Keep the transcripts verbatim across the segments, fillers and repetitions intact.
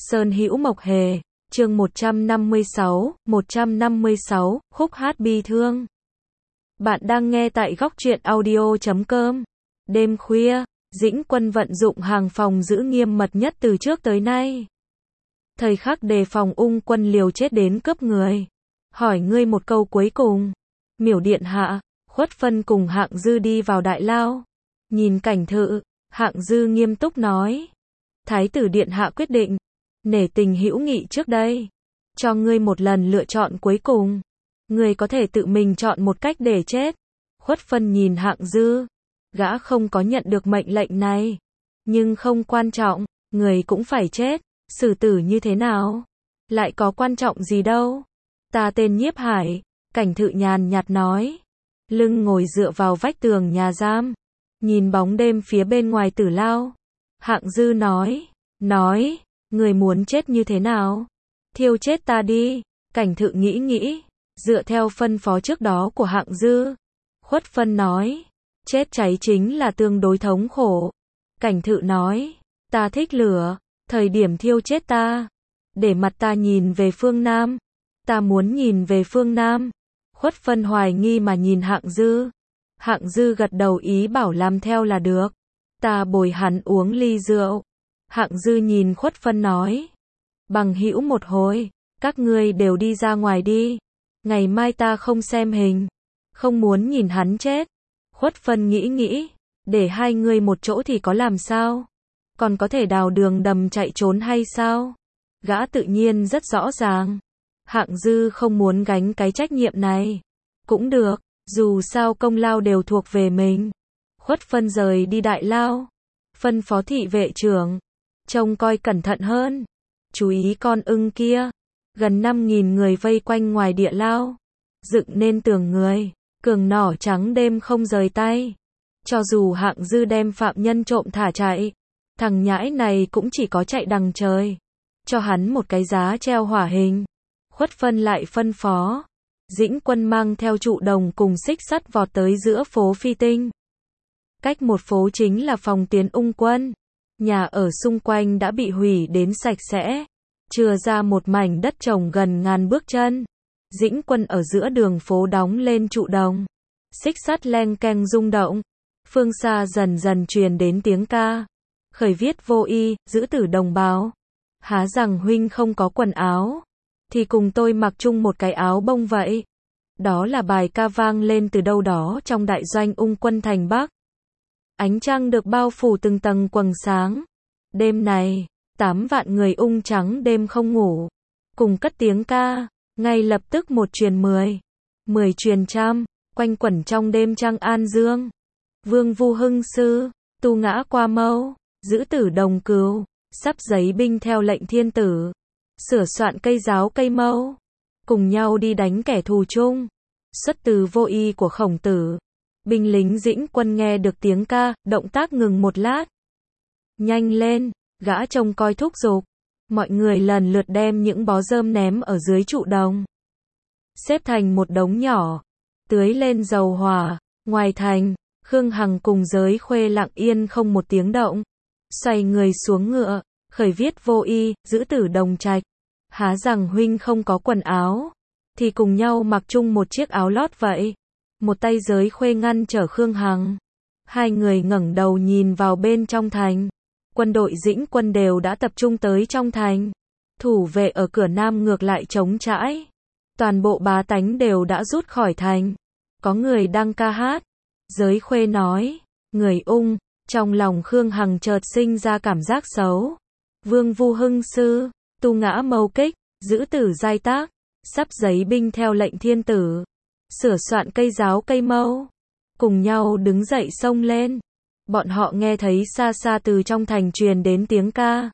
Sơn Hữu Mộc Hề, chương một trăm năm mươi sáu, một trăm năm mươi sáu, khúc hát bi thương. Bạn đang nghe tại góc truyện audio chấm com. Đêm khuya, Dĩnh Quân vận dụng hàng phòng giữ nghiêm mật nhất từ trước tới nay. Thời khắc đề phòng ung quân liều chết đến cướp người. Hỏi ngươi một câu cuối cùng. Miểu điện hạ, Khuất Phân cùng Hạng Dư đi vào đại lao. Nhìn cảnh thự, Hạng Dư nghiêm túc nói. Thái tử điện hạ quyết định, nể tình hữu nghị trước đây, cho ngươi một lần lựa chọn cuối cùng. Ngươi có thể tự mình chọn một cách để chết. Khuất Phân nhìn Hạng Dư. Gã không có nhận được mệnh lệnh này. Nhưng không quan trọng, người cũng phải chết. Xử tử như thế nào? Lại có quan trọng gì đâu. Ta tên Nhiếp Hải, cảnh thự nhàn nhạt nói. Lưng ngồi dựa vào vách tường nhà giam. Nhìn bóng đêm phía bên ngoài tử lao. Hạng Dư nói. Nói, người muốn chết như thế nào? Thiêu chết ta đi. Cảnh thự nghĩ nghĩ. Dựa theo phân phó trước đó của Hạng Dư. Khuất Phân nói. Chết cháy chính là tương đối thống khổ. Cảnh thự nói. Ta thích lửa. Thời điểm thiêu chết ta. Để mặt ta nhìn về phương Nam. Ta muốn nhìn về phương Nam. Khuất Phân hoài nghi mà nhìn Hạng Dư. Hạng Dư gật đầu ý bảo làm theo là được. Ta bồi hắn uống ly rượu. Hạng Dư nhìn Khuất Phân nói. Bằng hữu một hồi, các ngươi đều đi ra ngoài đi. Ngày mai ta không xem hình. Không muốn nhìn hắn chết. Khuất Phân nghĩ nghĩ. Để hai người một chỗ thì có làm sao? Còn có thể đào đường đầm chạy trốn hay sao? Gã tự nhiên rất rõ ràng. Hạng Dư không muốn gánh cái trách nhiệm này. Cũng được, dù sao công lao đều thuộc về mình. Khuất Phân rời đi đại lao. Phân phó thị vệ trưởng. Trông coi cẩn thận hơn. Chú ý con ưng kia. Gần năm nghìn người vây quanh ngoài địa lao. Dựng nên tường người. Cường nỏ trắng đêm không rời tay. Cho dù Hạng Dư đem phạm nhân trộm thả chạy. Thằng nhãi này cũng chỉ có chạy đằng trời. Cho hắn một cái giá treo hỏa hình. Khuất Phân lại phân phó. Dĩnh Quân mang theo trụ đồng cùng xích sắt vọt tới giữa phố Phi Tinh. Cách một phố chính là phòng tiến ung quân. Nhà ở xung quanh đã bị hủy đến sạch sẽ. Chừa ra một mảnh đất trồng gần ngàn bước chân. Dĩnh Quân ở giữa đường phố đóng lên trụ đồng. Xích sắt leng keng rung động. Phương xa dần dần truyền đến tiếng ca. Khởi viết vô y, giữ tử đồng bào. Há rằng huynh không có quần áo. Thì cùng tôi mặc chung một cái áo bông vậy. Đó là bài ca vang lên từ đâu đó trong đại doanh ung quân thành Bắc. Ánh trăng được bao phủ từng tầng quầng sáng. Đêm này, tám vạn người ung trắng đêm không ngủ. Cùng cất tiếng ca, ngay lập tức một truyền mười. Mười truyền trăm, quanh quẩn trong đêm trăng an dương. Vương Vu Hưng sư, tu ngã qua mâu, giữ tử đồng cừu, sắp giấy binh theo lệnh thiên tử. Sửa soạn cây giáo cây mâu. Cùng nhau đi đánh kẻ thù chung. Xuất từ vô y của Khổng Tử. Binh lính Dĩnh Quân nghe được tiếng ca, động tác ngừng một lát. Nhanh lên, gã trông coi thúc giục. Mọi người lần lượt đem những bó rơm ném ở dưới trụ đồng. Xếp thành một đống nhỏ. Tưới lên dầu hỏa. Ngoài thành, Khương Hằng cùng Giới Khuê lặng yên không một tiếng động. Xoay người xuống ngựa. Khởi viết vô y, giữ tử đồng trạch. Há rằng huynh không có quần áo. Thì cùng nhau mặc chung một chiếc áo lót vậy. Một tay Giới Khuê ngăn trở Khương Hằng. Hai người ngẩng đầu nhìn vào bên trong thành. Quân đội Dĩnh Quân đều đã tập trung tới trong thành. Thủ vệ ở cửa nam ngược lại trống trãi. Toàn bộ bá tánh đều đã rút khỏi thành. Có người đang ca hát. Giới Khuê nói. Người ung. Trong lòng Khương Hằng chợt sinh ra cảm giác xấu. Vương Vu Hưng sư, tu ngã mâu kích, giữ tử giai tác, sắp giấy binh theo lệnh thiên tử. Sửa soạn cây giáo cây mâu. Cùng nhau đứng dậy xông lên. Bọn họ nghe thấy xa xa từ trong thành truyền đến tiếng ca.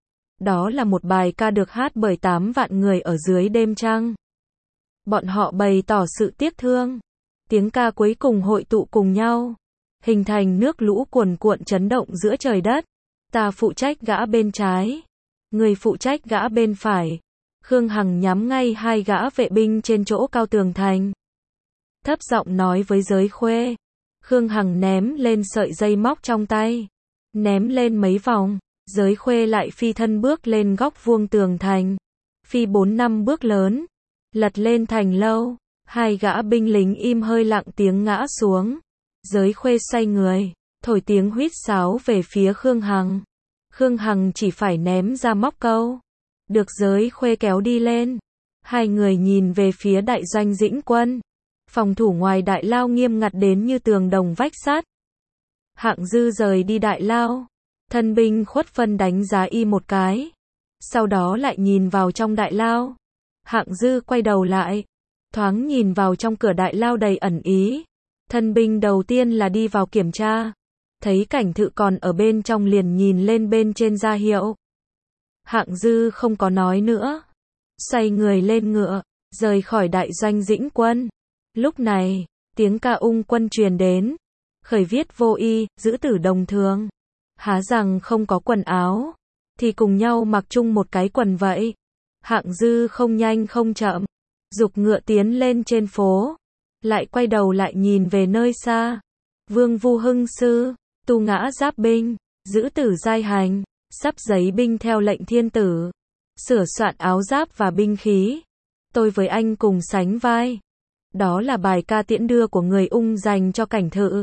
Đó là một bài ca được hát bởi tám vạn người ở dưới đêm trăng. Bọn họ bày tỏ sự tiếc thương. Tiếng ca cuối cùng hội tụ cùng nhau. Hình thành nước lũ cuồn cuộn chấn động giữa trời đất. Ta phụ trách gã bên trái. Người phụ trách gã bên phải. Khương Hằng nhắm ngay hai gã vệ binh trên chỗ cao tường thành. Thấp giọng nói với Giới Khuê. Khương Hằng ném lên sợi dây móc trong tay. Ném lên mấy vòng. Giới Khuê lại phi thân bước lên góc vuông tường thành. Phi bốn năm bước lớn. Lật lên thành lâu. Hai gã binh lính im hơi lặng tiếng ngã xuống. Giới Khuê xoay người, thổi tiếng huýt sáo về phía Khương Hằng. Khương Hằng chỉ phải ném ra móc câu. Được Giới Khuê kéo đi lên. Hai người nhìn về phía đại doanh Dĩnh quân. Phòng thủ ngoài đại lao nghiêm ngặt đến như tường đồng vách sắt. Hạng Dư rời đi đại lao. Thân binh Khuất Phân đánh giá y một cái. Sau đó lại nhìn vào trong đại lao. Hạng Dư quay đầu lại. Thoáng nhìn vào trong cửa đại lao đầy ẩn ý. Thân binh đầu tiên là đi vào kiểm tra. Thấy Cảnh Thự còn ở bên trong liền nhìn lên bên trên ra hiệu. Hạng Dư không có nói nữa. Xoay người lên ngựa, rời khỏi đại doanh Dĩnh quân. Lúc này, tiếng ca ung quân truyền đến. Khởi viết vô y, giữ tử đồng thường. Há rằng không có quần áo, thì cùng nhau mặc chung một cái quần vậy. Hạng Dư không nhanh không chậm, giục ngựa tiến lên trên phố. Lại quay đầu lại nhìn về nơi xa. Vương Vu Hưng sư, tu ngã giáp binh, giữ tử giai hành, sắp giấy binh theo lệnh thiên tử. Sửa soạn áo giáp và binh khí. Tôi với anh cùng sánh vai. Đó là bài ca tiễn đưa của người Ung dành cho Cảnh Thự.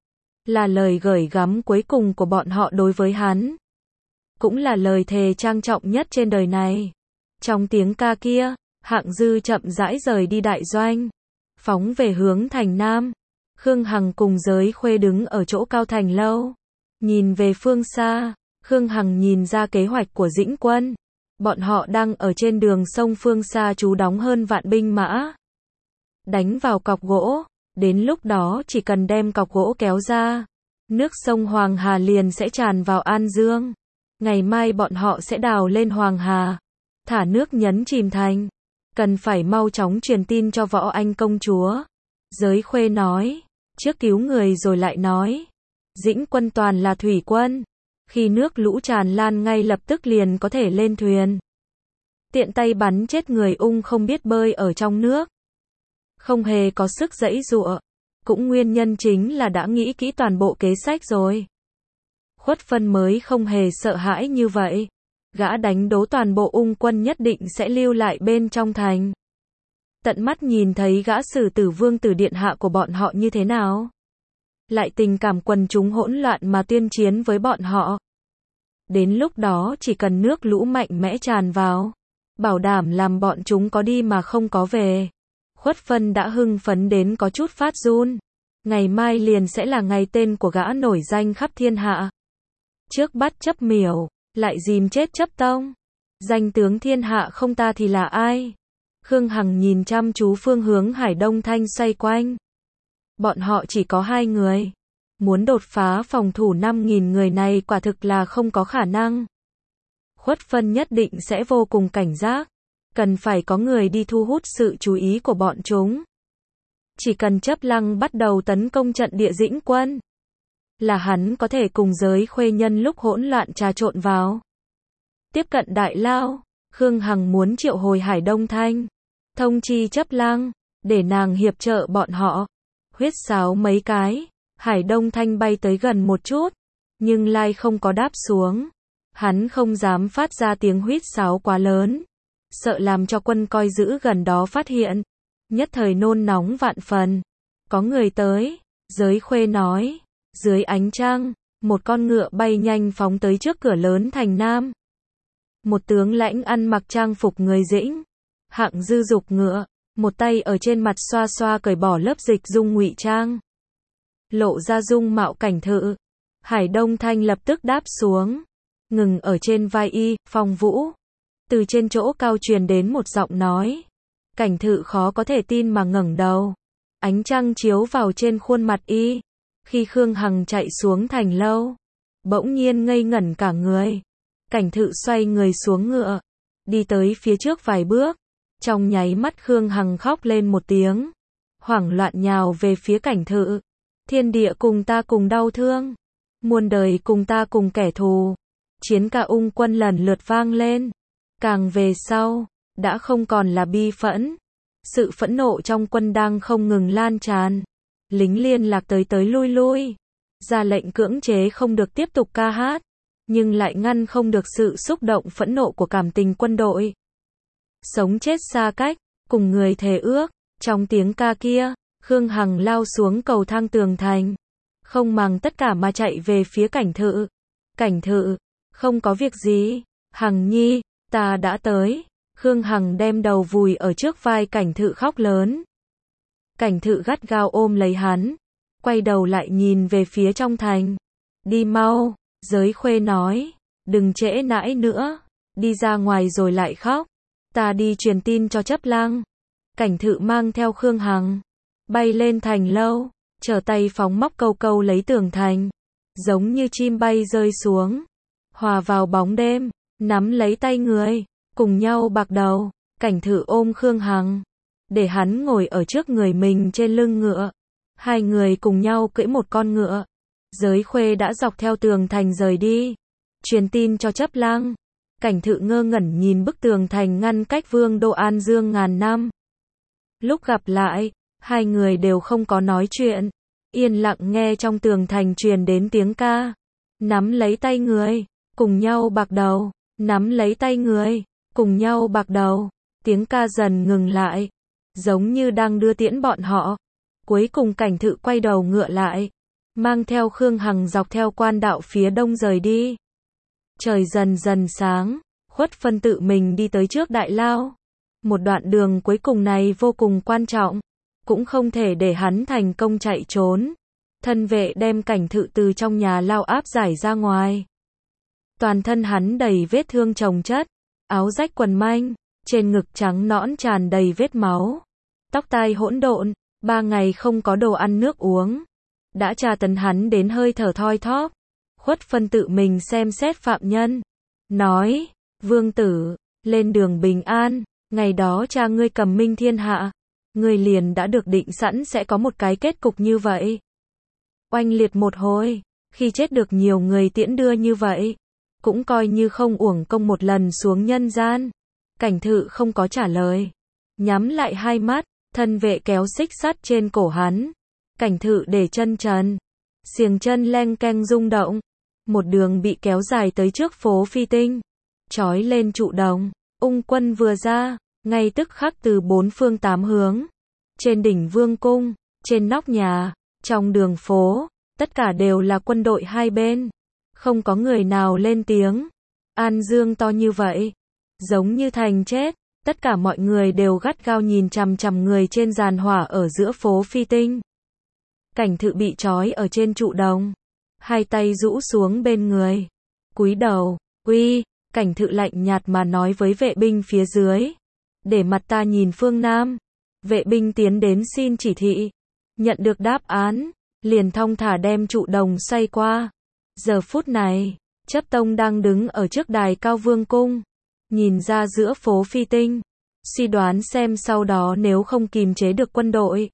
Là lời gửi gắm cuối cùng của bọn họ đối với hắn. Cũng là lời thề trang trọng nhất trên đời này. Trong tiếng ca kia, Hạng Dư chậm rãi rời đi đại doanh. Phóng về hướng thành Nam. Khương Hằng cùng Giới Khuê đứng ở chỗ cao thành lâu. Nhìn về phương xa, Khương Hằng nhìn ra kế hoạch của Dĩnh quân. Bọn họ đang ở trên đường sông phương xa trú đóng hơn vạn binh mã. Đánh vào cọc gỗ, đến lúc đó chỉ cần đem cọc gỗ kéo ra, nước sông Hoàng Hà liền sẽ tràn vào An Dương. Ngày mai bọn họ sẽ đào lên Hoàng Hà, thả nước nhấn chìm thành. Cần phải mau chóng truyền tin cho Võ Anh công chúa. Giới Khuê nói, trước cứu người rồi lại nói. Dĩnh quân toàn là thủy quân. Khi nước lũ tràn lan ngay lập tức liền có thể lên thuyền. Tiện tay bắn chết người Ung không biết bơi ở trong nước. Không hề có sức giãy giụa. Cũng nguyên nhân chính là đã nghĩ kỹ toàn bộ kế sách rồi. Khuất Phân mới không hề sợ hãi như vậy. Gã đánh đố toàn bộ Ung quân nhất định sẽ lưu lại bên trong thành. Tận mắt nhìn thấy gã xử tử vương tử điện hạ của bọn họ như thế nào. Lại tình cảm quần chúng hỗn loạn mà tuyên chiến với bọn họ. Đến lúc đó chỉ cần nước lũ mạnh mẽ tràn vào, bảo đảm làm bọn chúng có đi mà không có về. Khuất Phân đã hưng phấn đến có chút phát run. Ngày mai liền sẽ là ngày tên của gã nổi danh khắp thiên hạ. Trước bắt chấp miểu, lại dìm chết chấp tông. Danh tướng thiên hạ không ta thì là ai? Khương Hằng nhìn chăm chú phương hướng Hải Đông Thanh xoay quanh. Bọn họ chỉ có hai người. Muốn đột phá phòng thủ năm nghìn người này quả thực là không có khả năng. Khuất Phân nhất định sẽ vô cùng cảnh giác. Cần phải có người đi thu hút sự chú ý của bọn chúng. Chỉ cần Chấp Lăng bắt đầu tấn công trận địa Dĩnh quân, là hắn có thể cùng Giới Khuê nhân lúc hỗn loạn trà trộn vào. Tiếp cận đại lao, Khương Hằng muốn triệu hồi Hải Đông Thanh. Thông chi Chấp Lăng, để nàng hiệp trợ bọn họ. Huyết sáo mấy cái, Hải Đông Thanh bay tới gần một chút, nhưng lai không có đáp xuống. Hắn không dám phát ra tiếng huýt sáo quá lớn, sợ làm cho quân coi giữ gần đó phát hiện. Nhất thời nôn nóng vạn phần. Có người tới, Giới Khuê nói. Dưới ánh trăng, một con ngựa bay nhanh phóng tới trước cửa lớn thành Nam. Một tướng lãnh ăn mặc trang phục người Dĩnh. Hạng Dư dục ngựa, một tay ở trên mặt xoa xoa cởi bỏ lớp dịch dung ngụy trang. Lộ ra dung mạo Cảnh Thự. Hải Đông Thanh lập tức đáp xuống, ngừng ở trên vai y, Phong Vũ. Từ trên chỗ cao truyền đến một giọng nói. Cảnh Thự khó có thể tin mà ngẩng đầu. Ánh trăng chiếu vào trên khuôn mặt y. Khi Khương Hằng chạy xuống thành lâu, bỗng nhiên ngây ngẩn cả người. Cảnh Thự xoay người xuống ngựa, đi tới phía trước vài bước. Trong nháy mắt Khương Hằng khóc lên một tiếng, hoảng loạn nhào về phía Cảnh Thự. Thiên địa cùng ta cùng đau thương, muôn đời cùng ta cùng kẻ thù. Chiến ca Ung quân lần lượt vang lên. Càng về sau, đã không còn là bi phẫn. Sự phẫn nộ trong quân đang không ngừng lan tràn. Lính liên lạc tới tới lui lui, ra lệnh cưỡng chế không được tiếp tục ca hát. nhưng lại ngăn không được sự xúc động phẫn nộ của cảm tình quân đội. Sống chết xa cách, cùng người thề ước, trong tiếng ca kia, Khương Hằng lao xuống cầu thang tường thành, không màng tất cả mà chạy về phía Cảnh Thự. Cảnh Thự, không có việc gì, Hằng nhi, ta đã tới. Khương Hằng đem đầu vùi ở trước vai Cảnh Thự khóc lớn. Cảnh Thự gắt gao ôm lấy hắn, quay đầu lại nhìn về phía trong thành. Đi mau, Giới Khuê nói, đừng trễ nãi nữa, đi ra ngoài rồi lại khóc. Ta đi truyền tin cho Chấp Lăng. Cảnh Thự mang theo Khương Hằng, bay lên thành lâu, trở tay phóng móc câu câu lấy tường thành, giống như chim bay rơi xuống, hòa vào bóng đêm, nắm lấy tay người, cùng nhau bạc đầu. Cảnh Thự ôm Khương Hằng, để hắn ngồi ở trước người mình trên lưng ngựa. Hai người cùng nhau cưỡi một con ngựa. Giới Khuê đã dọc theo tường thành rời đi, truyền tin cho Chấp Lăng. Cảnh Thự ngơ ngẩn nhìn bức tường thành ngăn cách vương đô An Dương ngàn năm. Lúc gặp lại, hai người đều không có nói chuyện, yên lặng nghe trong tường thành truyền đến tiếng ca. Nắm lấy tay người, cùng nhau bạc đầu, nắm lấy tay người, cùng nhau bạc đầu. Tiếng ca dần ngừng lại, giống như đang đưa tiễn bọn họ. Cuối cùng Cảnh Thự quay đầu ngựa lại, mang theo Khương Hằng dọc theo quan đạo phía đông rời đi. Trời dần dần sáng, Khuất Phân tự mình đi tới trước đại lao. Một đoạn đường cuối cùng này vô cùng quan trọng, cũng không thể để hắn thành công chạy trốn. Thân vệ đem Cảnh Thự từ trong nhà lao áp giải ra ngoài. Toàn thân hắn đầy vết thương chồng chất, áo rách quần manh, trên ngực trắng nõn tràn đầy vết máu. Tóc tai hỗn độn, ba ngày không có đồ ăn nước uống, đã tra tấn hắn đến hơi thở thoi thóp. Khuất Phân tự mình xem xét phạm nhân, nói, vương tử, lên đường bình an, ngày đó cha ngươi cầm minh thiên hạ, ngươi liền đã được định sẵn sẽ có một cái kết cục như vậy. Oanh liệt một hồi, khi chết được nhiều người tiễn đưa như vậy, cũng coi như không uổng công một lần xuống nhân gian. Cảnh Thự không có trả lời, nhắm lại hai mắt, thân vệ kéo xích sắt trên cổ hắn. Cảnh Thự để chân trần, xiềng chân leng keng rung động, một đường bị kéo dài tới trước phố Phi Tinh, trói lên trụ đồng. Ung quân vừa ra, ngay tức khắc từ bốn phương tám hướng, trên đỉnh vương cung, trên nóc nhà, trong đường phố, tất cả đều là quân đội hai bên, không có người nào lên tiếng. An Dương to như vậy, giống như thành chết, tất cả mọi người đều gắt gao nhìn chằm chằm người trên giàn hỏa ở giữa phố Phi Tinh. Cảnh Thự bị trói ở trên trụ đồng, hai tay rũ xuống bên người, cúi đầu. Uy, Cảnh Thự lạnh nhạt mà nói với vệ binh phía dưới, để mặt ta nhìn phương Nam. Vệ binh tiến đến xin chỉ thị, nhận được đáp án, liền thong thả đem trụ đồng xoay qua. Giờ phút này, Chấp Tông đang đứng ở trước đài cao vương cung, nhìn ra giữa phố Phi Tinh, suy đoán xem sau đó nếu không kìm chế được quân đội,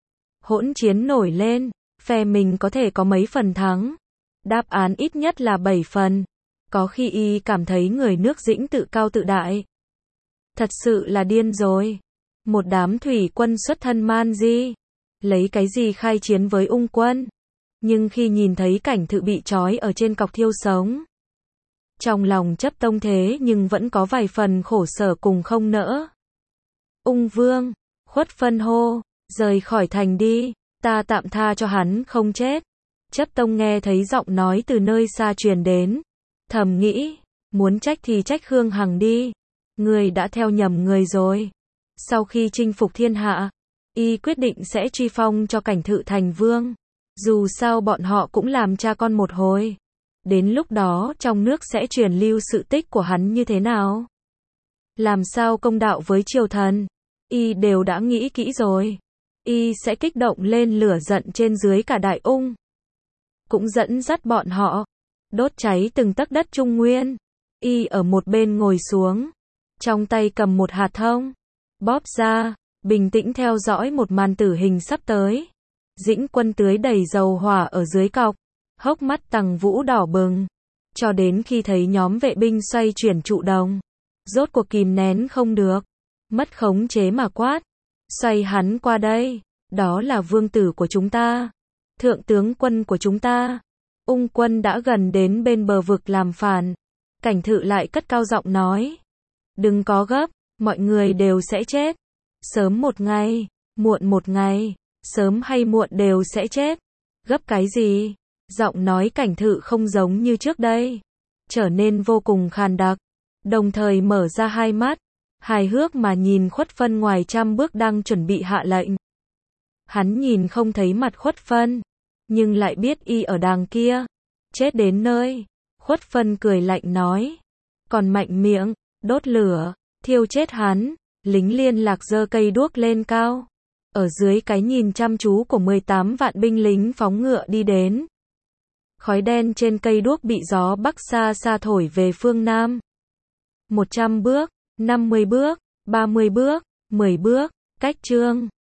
hỗn chiến nổi lên, phe mình có thể có mấy phần thắng. Đáp án ít nhất là bảy phần. Có khi y cảm thấy người nước Dĩnh tự cao tự đại. Thật sự là điên rồi. Một đám thủy quân xuất thân man di, lấy cái gì khai chiến với Ung quân. Nhưng khi nhìn thấy Cảnh Thự bị trói ở trên cọc thiêu sống, trong lòng Chấp Tông thế nhưng vẫn có vài phần khổ sở cùng không nỡ. Ung vương, Khuất Phân hô, rời khỏi thành đi, ta tạm tha cho hắn không chết. Chấp Tông nghe thấy giọng nói từ nơi xa truyền đến, thầm nghĩ, muốn trách thì trách Khương Hằng đi, người đã theo nhầm người rồi. Sau khi chinh phục thiên hạ, y quyết định sẽ truy phong cho Cảnh Thự thành vương, dù sao bọn họ cũng làm cha con một hồi. Đến lúc đó trong nước sẽ truyền lưu sự tích của hắn như thế nào, làm sao công đạo với triều thần, y đều đã nghĩ kỹ rồi. Y sẽ kích động lên lửa giận trên dưới cả Đại Ung, cũng dẫn dắt bọn họ đốt cháy từng tấc đất Trung Nguyên. Y ở một bên ngồi xuống, trong tay cầm một hạt thông, bóp ra, bình tĩnh theo dõi một màn tử hình sắp tới. Dĩnh quân tưới đầy dầu hỏa ở dưới cọc, hốc mắt Tằng Vũ đỏ bừng, cho đến khi thấy nhóm vệ binh xoay chuyển trụ đồng, rốt cuộc kìm nén không được, mất khống chế mà quát, xoay hắn qua đây, đó là vương tử của chúng ta, thượng tướng quân của chúng ta, Ung Quân đã gần đến bên bờ vực làm phản. Cảnh Thự lại cất cao giọng nói. Đừng có gấp, mọi người đều sẽ chết. Sớm một ngày, muộn một ngày, sớm hay muộn đều sẽ chết. Gấp cái gì? Giọng nói Cảnh Thự không giống như trước đây, trở nên vô cùng khàn đặc, đồng thời mở ra hai mắt, hài hước mà nhìn Khuất Phân ngoài trăm bước đang chuẩn bị hạ lệnh. Hắn nhìn không thấy mặt Khuất Phân, nhưng lại biết y ở đàng kia, chết đến nơi. Khuất Phân cười lạnh nói, còn mạnh miệng, đốt lửa, thiêu chết hắn. Lính liên lạc giơ cây đuốc lên cao, ở dưới cái nhìn chăm chú của mười tám vạn binh lính phóng ngựa đi đến. Khói đen trên cây đuốc bị gió bắc xa xa thổi về phương Nam. một trăm bước, năm mươi bước, ba mươi bước, mười bước, cách Trương